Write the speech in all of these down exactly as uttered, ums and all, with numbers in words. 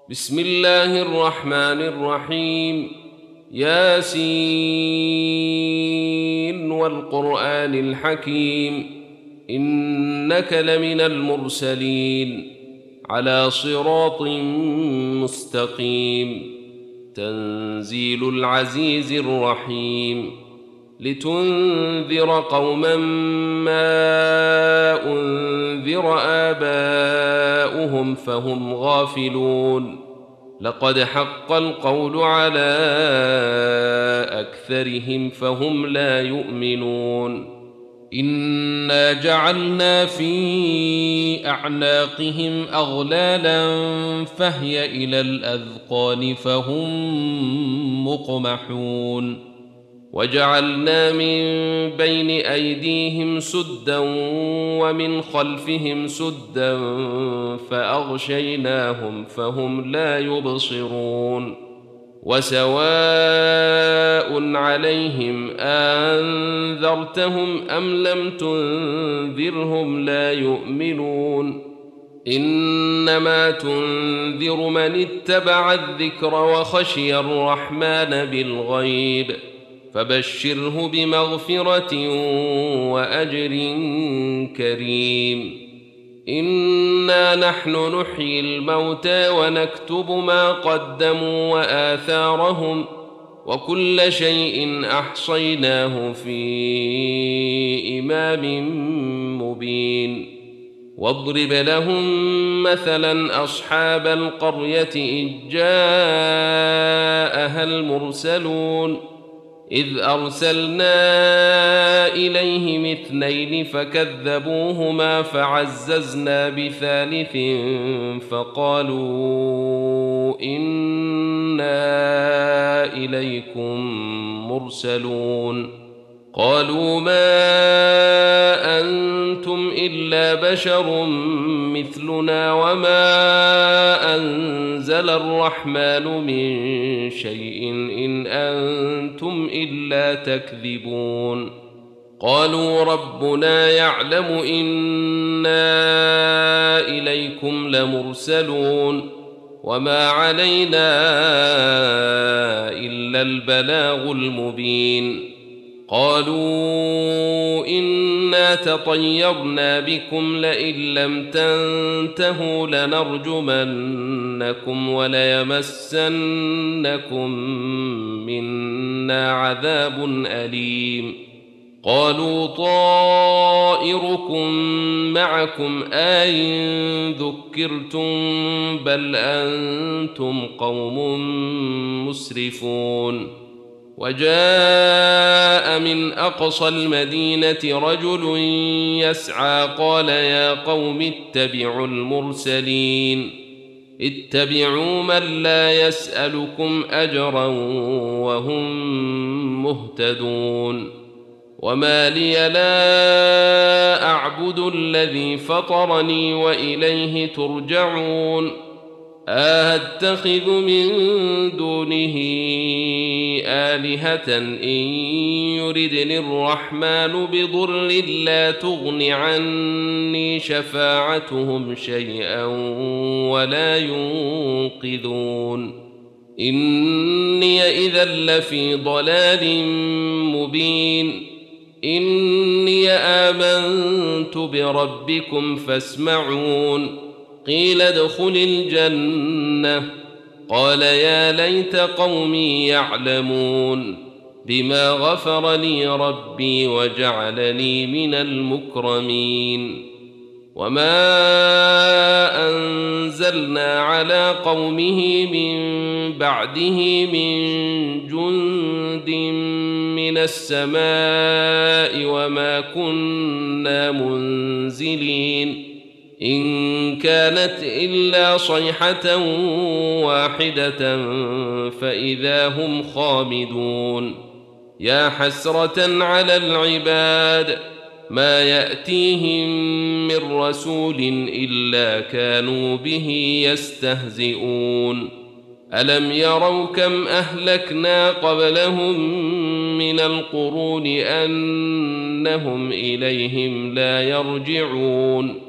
بسم الله الرحمن الرحيم. ياسين والقرآن الحكيم، إنك لمن المرسلين على صراط مستقيم. تنزيل العزيز الرحيم، لتنذر قوما ما أنذر آباؤهم فهم غافلون. لقد حق القول على أكثرهم فهم لا يؤمنون. إنا جعلنا في أعناقهم أغلالا فهي إلى الأذقان فهم مقمحون. وجعلنا من بين أيديهم سدا ومن خلفهم سدا فأغشيناهم فهم لا يبصرون. وسواء عليهم أنذرتهم أم لم تنذرهم لا يؤمنون. إنما تنذر من اتبع الذكر وخشي الرحمن بالغيب، فبشره بمغفرة وأجر كريم. إنا نحن نحيي الموتى ونكتب ما قدموا وآثارهم، وكل شيء أحصيناه في إمام مبين. واضرب لهم مثلا أصحاب القرية إذ جاءها المرسلون إذ أرسلنا إليهم اثنين فكذبوهما فعززنا بثالث فقالوا إنا إليكم مرسلون. قالوا ما أنتم إلا بشر مثلنا وما أنزل الرحمن من شيء إن أنتم إلا تكذبون. قالوا ربنا يعلم إنا إليكم لمرسلون وما علينا إلا البلاغ المبين. قالوا إنا تطيرنا بكم لئن لم تنتهوا لنرجمنكم وليمسنكم منا عذاب أليم. قالوا طائركم معكم أئن ذكرتم بل أنتم قوم مسرفون. وجاء من أقصى المدينة رجل يسعى قال يا قوم اتبعوا المرسلين اتبعوا من لا يسألكم أجرا وهم مهتدون. وما لي لا أعبد الذي فطرني وإليه ترجعون. أتخذ من دونه آلهة إن يردني الرحمن بضر لا تغن عني شفاعتهم شيئا ولا ينقذون. إني إذا لفي ضلال مبين. إني آمنت بربكم فاسمعون. قيل ادخل الجنة. قال يا ليت قومي يعلمون بما غفر لي ربي وجعلني من المكرمين. وما أنزلنا على قومه من بعده من جند من السماء وما كنا منزلين. إن كانت إلا صيحة واحدة فإذا هم خامدون. يا حسرة على العباد ما يأتيهم من رسول إلا كانوا به يستهزئون. ألم يروا كم أهلكنا قبلهم من القرون أنهم إليهم لا يرجعون.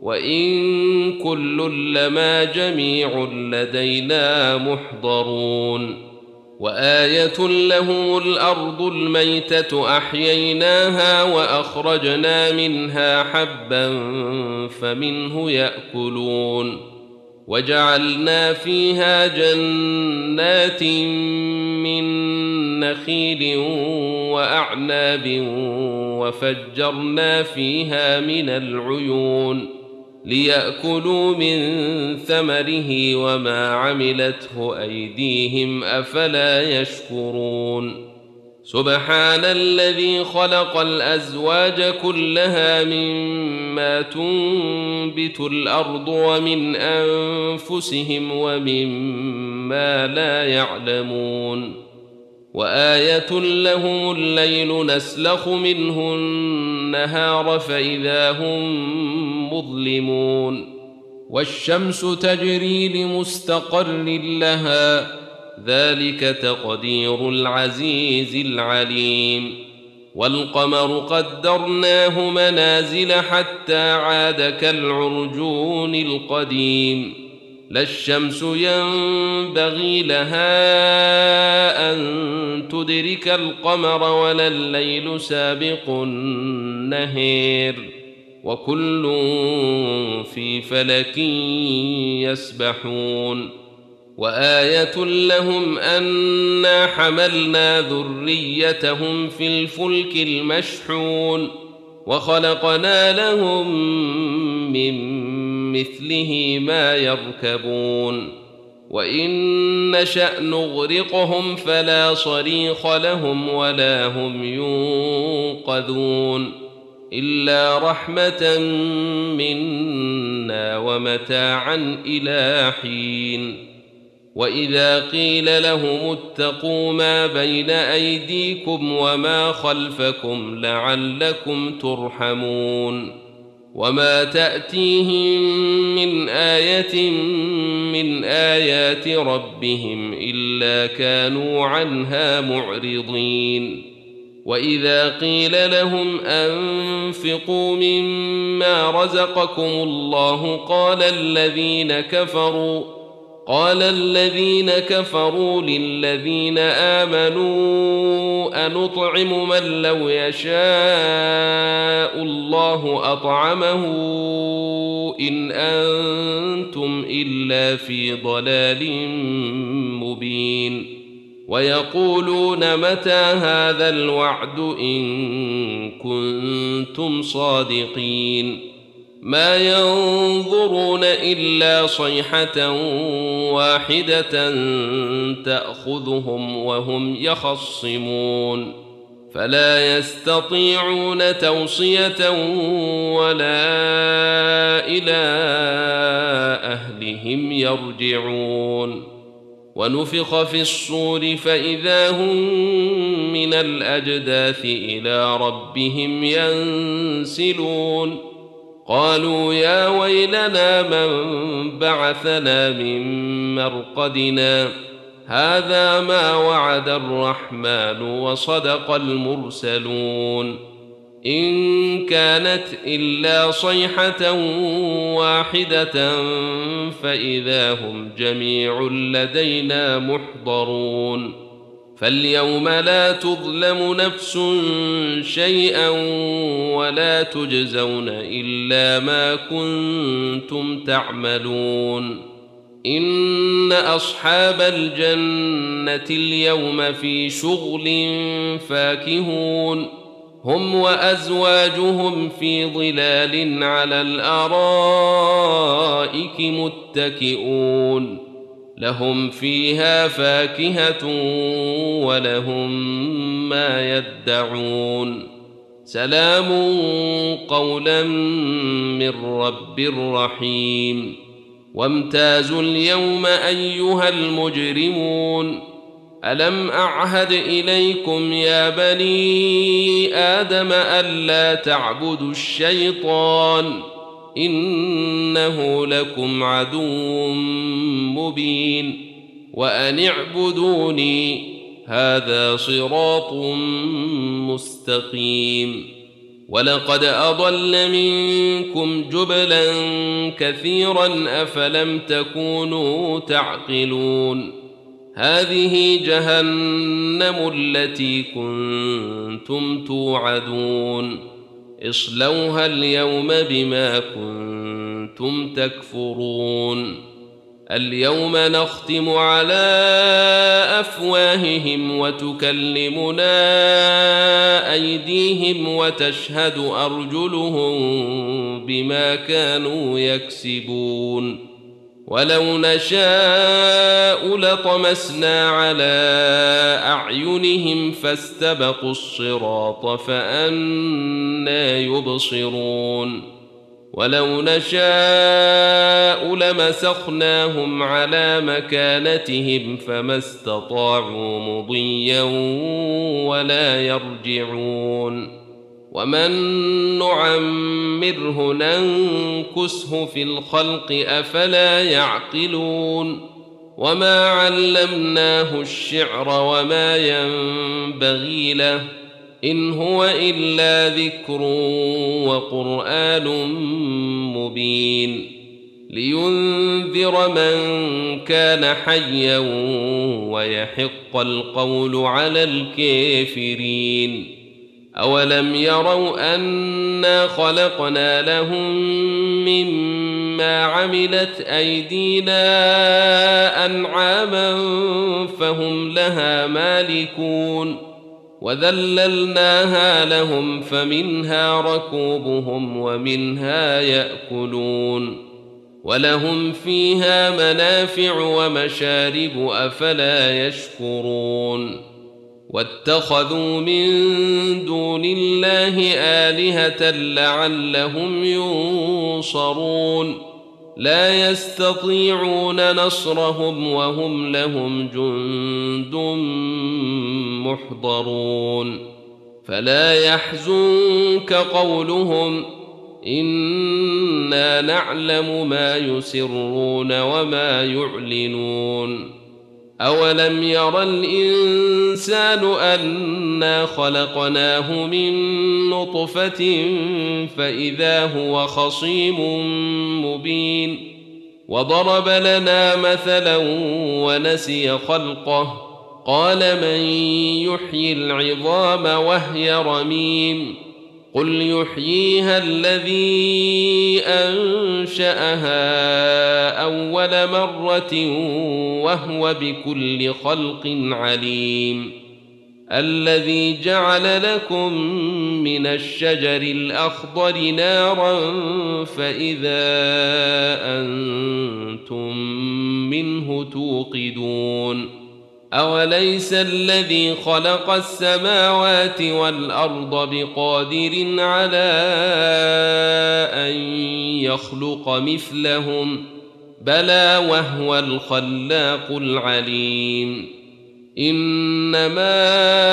وإن كل لما جميع لدينا محضرون وآية لهم الأرض الميتة أحييناها وأخرجنا منها حبا فمنه يأكلون وجعلنا فيها جنات من نخيل وأعناب وفجرنا فيها من العيون ليأكلوا من ثمره وما عملته أيديهم أفلا يشكرون سبحان الذي خلق الأزواج كلها مما تنبت الأرض ومن أنفسهم ومما لا يعلمون وآية لهم الليل نسلخ منه النهار فإذا هم مظلمون والشمس تجري لمستقر لها ذلك تقدير العزيز العليم والقمر قدرناه منازل حتى عاد كالعرجون القديم لا الشمس ينبغي لها أن تدرك القمر ولا الليل سابق النهار وكل في فلك يسبحون وآية لهم أنا حملنا ذريتهم في الفلك المشحون وخلقنا لهم من مثله ما يركبون وإن نشأ نغرقهم فلا صريخ لهم ولا هم ينقذون إلا رحمة منا ومتاعا إلى حين وإذا قيل لهم اتقوا ما بين أيديكم وما خلفكم لعلكم ترحمون وما تأتيهم من آية من آيات ربهم إلا كانوا عنها معرضين وإذا قيل لهم أنفقوا مما رزقكم الله قال الذين كفروا قال الذين كفروا للذين آمنوا أنطعم من لو يشاء الله أطعمه إن أنتم إلا في ضلال مبين ويقولون متى هذا الوعد إن كنتم صادقين ما ينظرون إلا صيحة واحدة تأخذهم وهم يخصمون فلا يستطيعون توصية ولا إلى أهلهم يرجعون ونفخ في الصور فإذا هم من الأجداث إلى ربهم ينسلون قالوا يا ويلنا من بعثنا من مرقدنا هذا ما وعد الرحمن وصدق المرسلون إن كانت إلا صيحة واحدة فإذا هم جميع لدينا محضرون فاليوم لا تظلم نفس شيئا ولا تجزون إلا ما كنتم تعملون إن أصحاب الجنة اليوم في شغل فاكهون هم وأزواجهم في ظلال على الأرائك متكئون لهم فيها فاكهة ولهم ما يدعون سلام قولا من رب رحيم وامتازوا اليوم أيها المجرمون ألم أعهد إليكم يا بني آدم ألا تعبدوا الشيطان إنه لكم عدو مبين وأن اعبدوني هذا صراط مستقيم ولقد أضل منكم جبلا كثيرا أفلم تكونوا تعقلون هذه جهنم التي كنتم توعدون اصلوها اليوم بما كنتم تكفرون اليوم نختم على أفواههم وتكلمنا أيديهم وتشهد أرجلهم بما كانوا يكسبون ولو نشاء لطمسنا على أعينهم فاستبقوا الصراط فأنى يبصرون ولو نشاء لمسخناهم على مكانتهم فما استطاعوا مضيا ولا يرجعون ومن نعمره ننكسه في الخلق أفلا يعقلون وما علمناه الشعر وما ينبغي له إن هو إلا ذكر وقرآن مبين لينذر من كان حيا ويحق القول على الكافرين أولم يروا أنا خلقنا لهم مما عملت أيدينا أنعاما فهم لها مالكون وذللناها لهم فمنها ركوبهم ومنها يأكلون ولهم فيها منافع ومشارب أفلا يشكرون واتخذوا من دون الله آلهة لعلهم ينصرون لا يستطيعون نصرهم وهم لهم جند محضرون فلا يحزنك قولهم إنا نعلم ما يسرون وما يعلنون أولم ير الإنسان أنا خلقناه من نطفة فإذا هو خصيم مبين وضرب لنا مثلا ونسي خلقه قال من يحيي العظام وهي رميم قل يحييها الذي أنشأها أول مرة وهو بكل خلق عليم الذي جعل لكم من الشجر الأخضر نارا فإذا أنتم منه توقدون أوليس الذي خلق السماوات والأرض بقادر على أن يخلق مثلهم بلى وهو الخلاق العليم إنما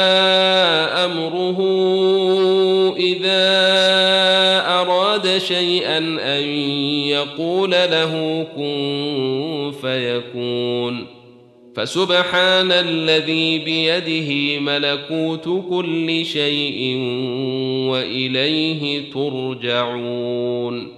أمره إذا أراد شيئا أن يقول له كن فيكون فسبحان الذي بيده ملكوت كل شيء وإليه ترجعون